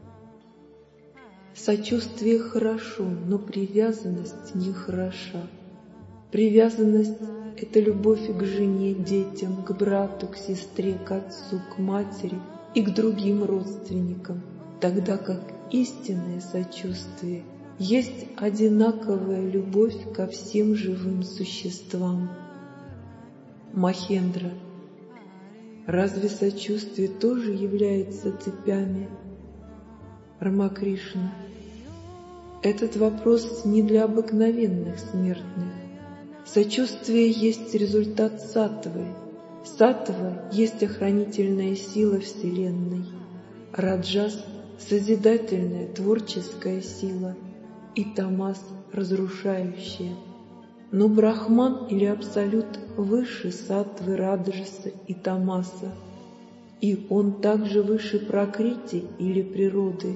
Сочувствие хорошо, но привязанность нехороша. Привязанность — это любовь к жене, детям, к брату, к сестре, к отцу, к матери и к другим родственникам, тогда как истинное сочувствие есть одинаковая любовь ко всем живым существам. Махендра: разве сочувствие тоже является цепями? Рамакришна: этот вопрос не для обыкновенных смертных. Сочувствие есть результат саттвы. Саттва есть охранительная сила Вселенной. Раджас — созидательная, творческая сила, и тамас — разрушающая. Но Брахман или Абсолют выше саттвы, раджаса и тамаса, и он также выше пракрити или природы.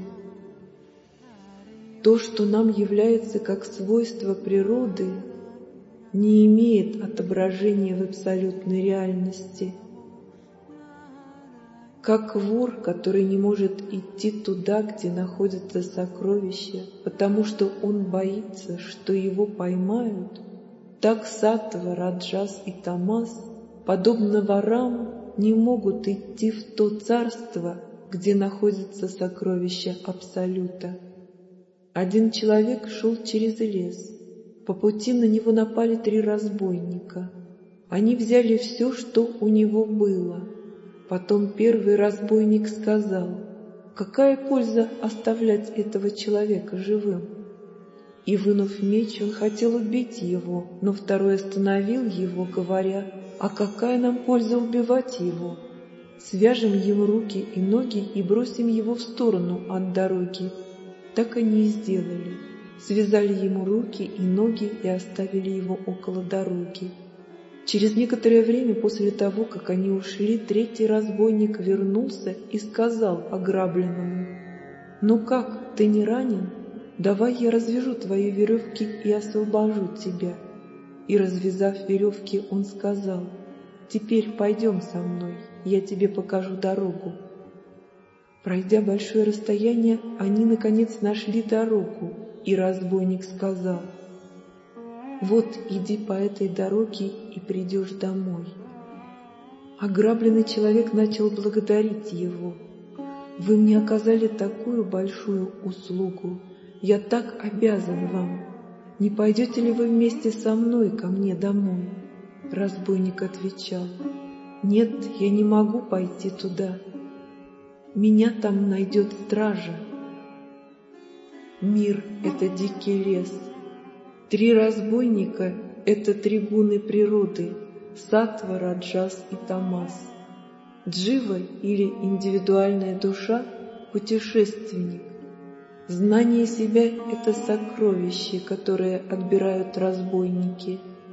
То, что нам является как свойство природы, не имеет отображения в абсолютной реальности. Как вор, который не может идти туда, где находятся сокровища, потому что он боится, что его поймают, так саттва, раджас и тамас, подобно ворам, не могут идти в то царство, где находятся сокровища Абсолюта. Один человек шел через лес. По пути на него напали три разбойника. Они взяли все, что у него было. Потом первый разбойник сказал: «Какая польза оставлять этого человека живым?» И, вынув меч, он хотел убить его, но второй остановил его, говоря: «А какая нам польза убивать его? Свяжем ему руки и ноги и бросим его в сторону от дороги». Так они и сделали. Связали ему руки и ноги и оставили его около дороги. Через некоторое время после того, как они ушли, третий разбойник вернулся и сказал ограбленному: «Ну как, ты не ранен? Давай я развяжу твои веревки и освобожу тебя». И, развязав веревки, он сказал: «Теперь пойдем со мной, я тебе покажу дорогу». Пройдя большое расстояние, они, наконец, нашли дорогу, и разбойник сказал: «Вот, иди по этой дороге и придешь домой». Ограбленный человек начал благодарить его: «Вы мне оказали такую большую услугу, я так обязан вам. Не пойдете ли вы вместе со мной ко мне домой?» Разбойник отвечал: «Нет, я не могу пойти туда. Меня там найдет стража». Мир — это дикий лес. Три разбойника — это трибуны природы — саттва, раджас и тамас. Джива или индивидуальная душа — путешественник. Знание себя — это сокровище, которое отбирают разбойники.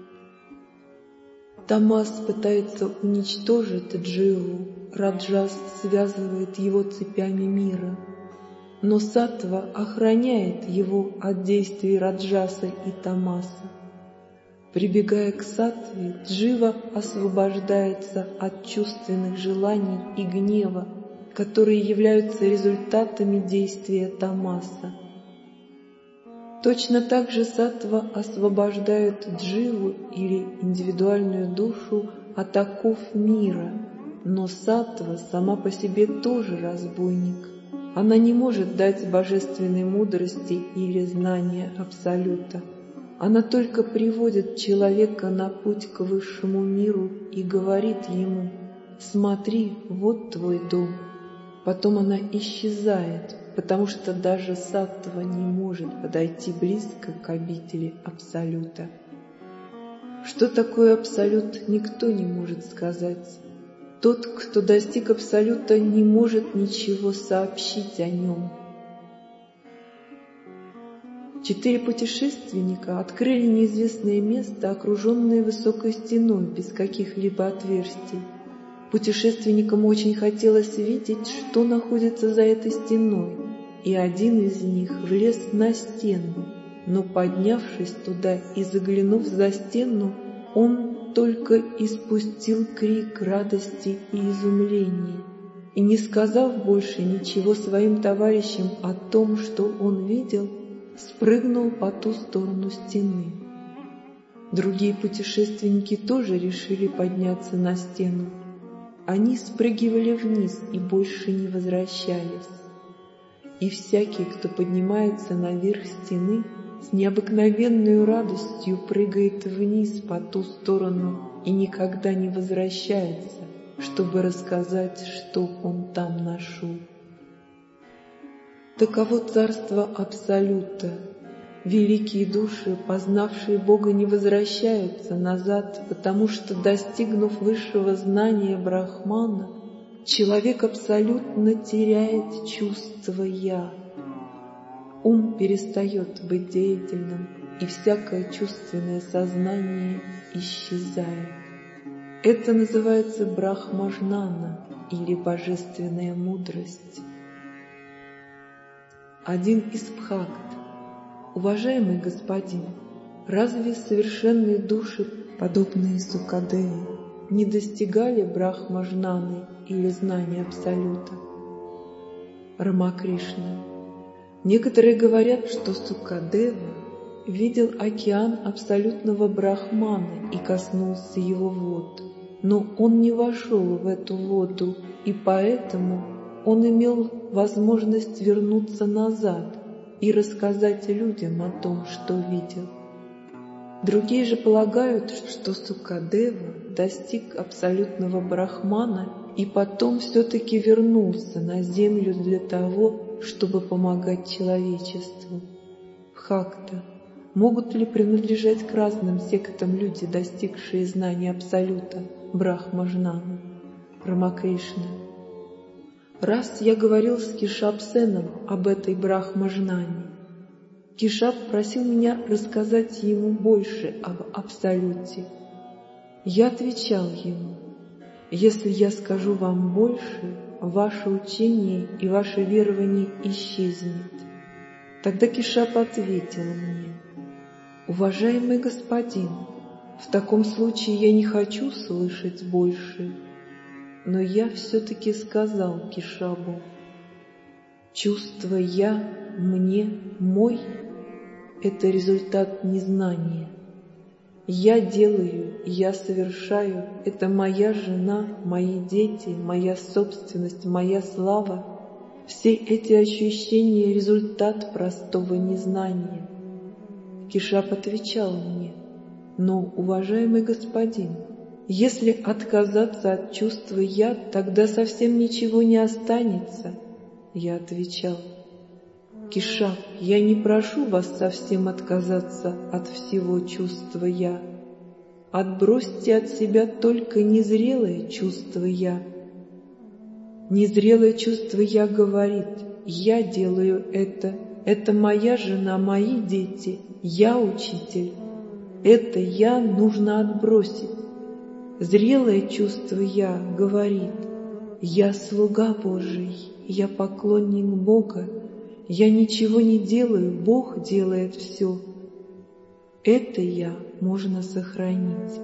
Тамас пытается уничтожить дживу, раджас связывает его цепями мира. Но саттва охраняет его от действий раджаса и тамаса. Прибегая к саттве, джива освобождается от чувственных желаний и гнева, которые являются результатами действия тамаса. Точно так же саттва освобождает дживу или индивидуальную душу от оков мира, но саттва сама по себе тоже разбойник. Она не может дать божественной мудрости или знания Абсолюта. Она только приводит человека на путь к высшему миру и говорит ему: «Смотри, вот твой дом». Потом она исчезает, потому что даже саттва не может подойти близко к обители Абсолюта. Что такое Абсолют, никто не может сказать. Тот, кто достиг Абсолюта, не может ничего сообщить о нем. Четыре путешественника открыли неизвестное место, окруженное высокой стеной, без каких-либо отверстий. Путешественникам очень хотелось видеть, что находится за этой стеной, и один из них влез на стену, но, поднявшись туда и заглянув за стену, он только испустил крик радости и изумления, и, не сказав больше ничего своим товарищам о том, что он видел, спрыгнул по ту сторону стены. Другие путешественники тоже решили подняться на стену. Они спрыгивали вниз и больше не возвращались. И всякий, кто поднимается наверх стены, с необыкновенной радостью прыгает вниз по ту сторону и никогда не возвращается, чтобы рассказать, что он там нашел. Таково царство Абсолюта. Великие души, познавшие Бога, не возвращаются назад, потому что, достигнув высшего знания Брахмана, человек абсолютно теряет чувство «я». Ум перестает быть деятельным, и всякое чувственное сознание исчезает. Это называется брахмажнана или божественная мудрость. Один из бхакт: «Уважаемый господин, разве совершенные души, подобные Сукадеве, не достигали брахмажнаны или знания Абсолюта?» Рамакришна: «Некоторые говорят, что Сукадева видел океан абсолютного брахмана и коснулся его вод, но он не вошел в эту воду, и поэтому он имел возможность вернуться назад и рассказать людям о том, что видел. Другие же полагают, что Сукадева достиг абсолютного брахмана и потом все-таки вернулся на землю для того, чтобы помогать человечеству. Бхакта: могут ли принадлежать к разным сектам люди, достигшие знания Абсолюта, Брахмажнана? Рамакришна: раз я говорил с Кешап-сеном об этой Брахмажнане, Кешап просил меня рассказать ему больше об Абсолюте. Я отвечал ему: если я скажу вам больше, ваше учение и ваше верование исчезнет. Тогда Кешап ответил мне: уважаемый господин, в таком случае я не хочу слышать больше. Но я все-таки сказал Кешабу: Чувство «я», «мне», «мой» — это результат незнания. Я делаю, я совершаю — это моя жена, мои дети, моя собственность, моя слава. Все эти ощущения — результат простого незнания. Кишап отвечал мне: «Но, уважаемый господин, если отказаться от чувства «я», тогда совсем ничего не останется». Я отвечал: «Кишап, я не прошу вас совсем отказаться от всего чувства «я». Отбросьте от себя только незрелое чувство «я». Незрелое чувство «я» говорит: «Я делаю это, это моя жена, мои дети, я учитель». Это «я» нужно отбросить. Зрелое чувство «я» говорит: «Я слуга Божий, я поклонник Бога, я ничего не делаю, Бог делает все». Это «я» можно сохранить.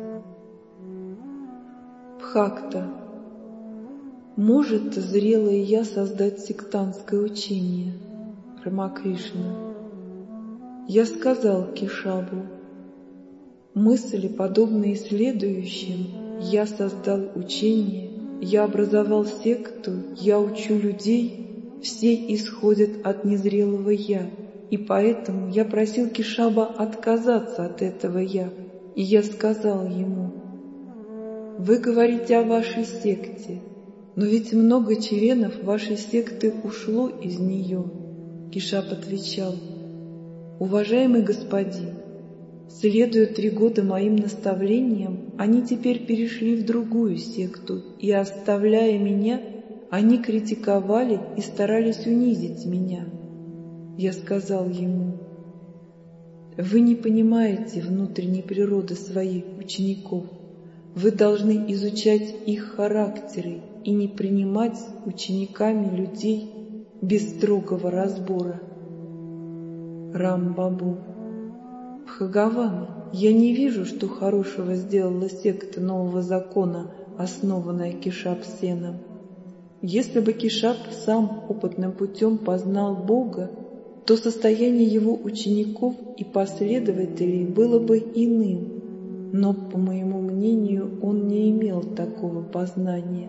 Бхакта. Может зрелое «я» создать сектантское учение? Рамакришна. Я сказал Кишабу: мысли, подобные следующим: я создал учение, я образовал секту, я учу людей, все исходят от незрелого «я», и поэтому я просил Кишаба отказаться от этого «я», и я сказал ему: вы говорите о вашей секте, но ведь много членов вашей секты ушло из нее. Кишап отвечал: уважаемый господин, следуя три года моим наставлениям, они теперь перешли в другую секту, и, оставляя меня, они критиковали и старались унизить меня. Я сказал ему: вы не понимаете внутренней природы своих учеников, вы должны изучать их характеры и не принимать учениками людей без строгого разбора. Рамбабу. Бхагаван, я не вижу, что хорошего сделала секта нового закона, основанная Кишап-сеном. Если бы Кишап сам опытным путем познал Бога, то состояние его учеников и последователей было бы иным, но, по моему мнению, он не имел такого познания.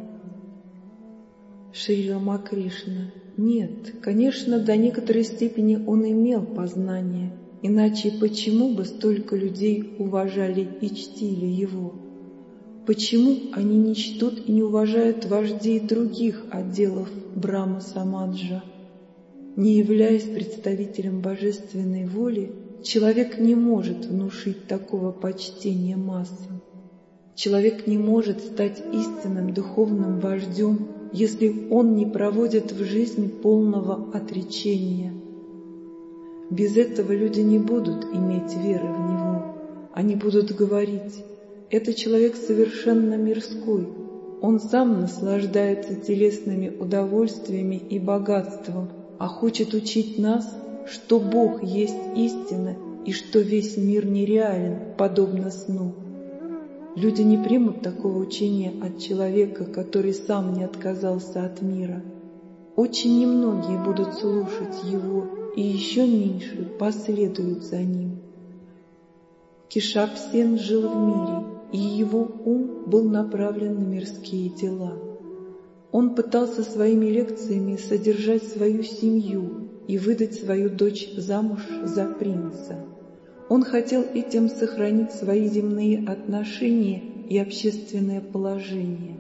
Шри Рамакришна. Нет, конечно, до некоторой степени он имел познание, иначе почему бы столько людей уважали и чтили его? Почему они не чтут и не уважают вождей других отделов Брахма-самаджа? Не являясь представителем божественной воли, человек не может внушить такого почтения массам. Человек не может стать истинным духовным вождем, если он не проводит в жизнь полного отречения. Без этого люди не будут иметь веры в него. Они будут говорить: это человек совершенно мирской, он сам наслаждается телесными удовольствиями и богатством, а хочет учить нас, что Бог есть истина и что весь мир нереален, подобно сну. Люди не примут такого учения от человека, который сам не отказался от мира. Очень немногие будут слушать его, и еще меньше последуют за ним. Кишап-сен жил в мире, и его ум был направлен на мирские дела. Он пытался своими лекциями содержать свою семью и выдать свою дочь замуж за принца. Он хотел этим сохранить свои земные отношения и общественное положение.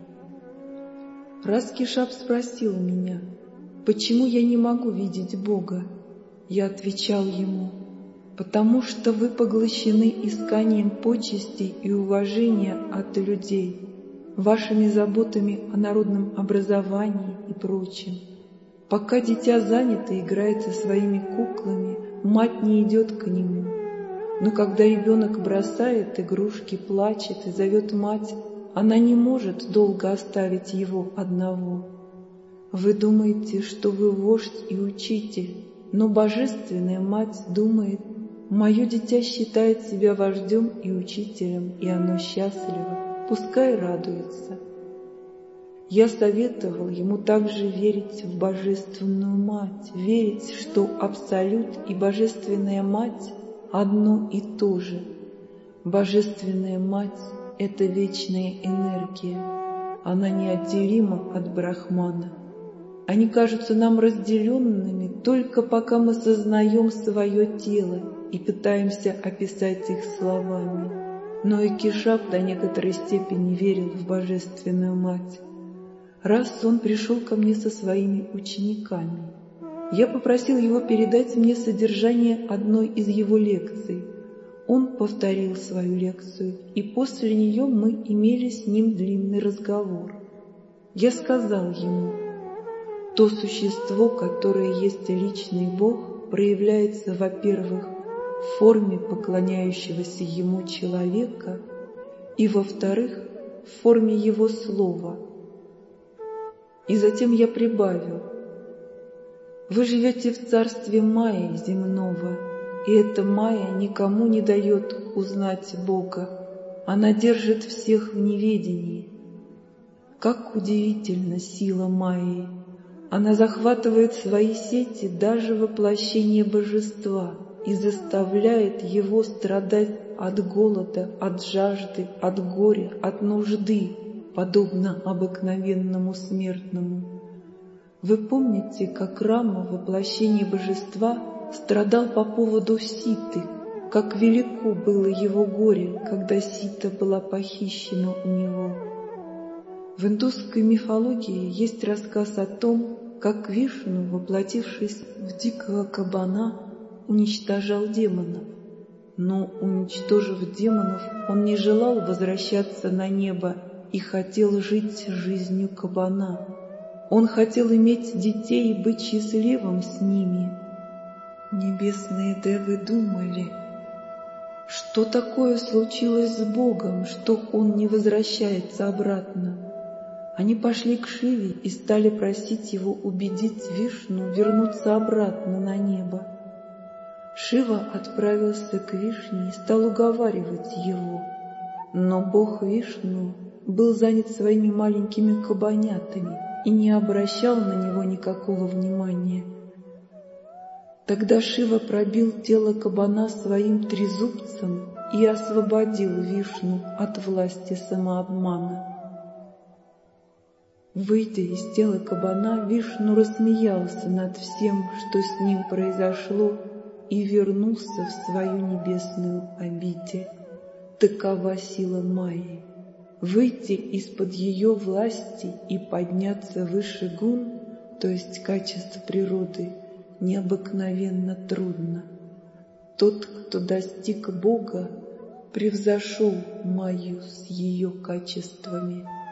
Раз Кишап спросил меня, почему я не могу видеть Бога, я отвечал ему: потому что вы поглощены исканием почестей и уважения от людей, вашими заботами о народном образовании и прочем. Пока дитя занято играет со своими куклами, мать не идет к нему. Но когда ребенок бросает игрушки, плачет и зовет мать, она не может долго оставить его одного. Вы думаете, что вы вождь и учитель, но Божественная Мать думает: мое дитя считает себя вождем и учителем, и оно счастливо, пускай радуется. Я советовал ему также верить в Божественную Мать, верить, что Абсолют и Божественная Мать одно и то же. Божественная Мать — это вечная энергия, она неотделима от Брахмана. Они кажутся нам разделенными только пока мы сознаем свое тело и пытаемся описать их словами. Но и Кешап до некоторой степени верил в Божественную Мать. Раз он пришел ко мне со своими учениками, я попросил его передать мне содержание одной из его лекций. Он повторил свою лекцию, и после нее мы имели с ним длинный разговор. Я сказал ему: то существо, которое есть личный Бог, проявляется, во-первых, в форме поклоняющегося Ему человека, и, во-вторых, в форме Его слова. И затем я прибавил: вы живете в царстве Майи земного, и эта Майя никому не дает узнать Бога, она держит всех в неведении. Как удивительна сила Майи! Она захватывает в свои сети даже воплощение Божества и заставляет его страдать от голода, от жажды, от горя, от нужды, подобно обыкновенному смертному. Вы помните, как Рама, воплощение Божества, страдал по поводу Ситы, как велико было его горе, когда Сита была похищена у него. В индусской мифологии есть рассказ о том, как Вишну, воплотившись в дикого кабана, уничтожал демонов. Но, уничтожив демонов, он не желал возвращаться на небо и хотел жить жизнью кабана. Он хотел иметь детей и быть счастливым с ними. Небесные девы думали, что такое случилось с Богом, что Он не возвращается обратно. Они пошли к Шиве и стали просить его убедить Вишну вернуться обратно на небо. Шива отправился к Вишне и стал уговаривать его, но бог Вишну был занят своими маленькими кабанятами и не обращал на него никакого внимания. Тогда Шива пробил тело кабана своим трезубцем и освободил Вишну от власти самообмана. Выйдя из тела кабана, Вишну рассмеялся над всем, что с ним произошло, и вернулся в свою небесную обитель. Такова сила Майи. Выйти из-под ее власти и подняться выше гун, то есть качеств природы, необыкновенно трудно. Тот, кто достиг Бога, превзошел Майю с ее качествами.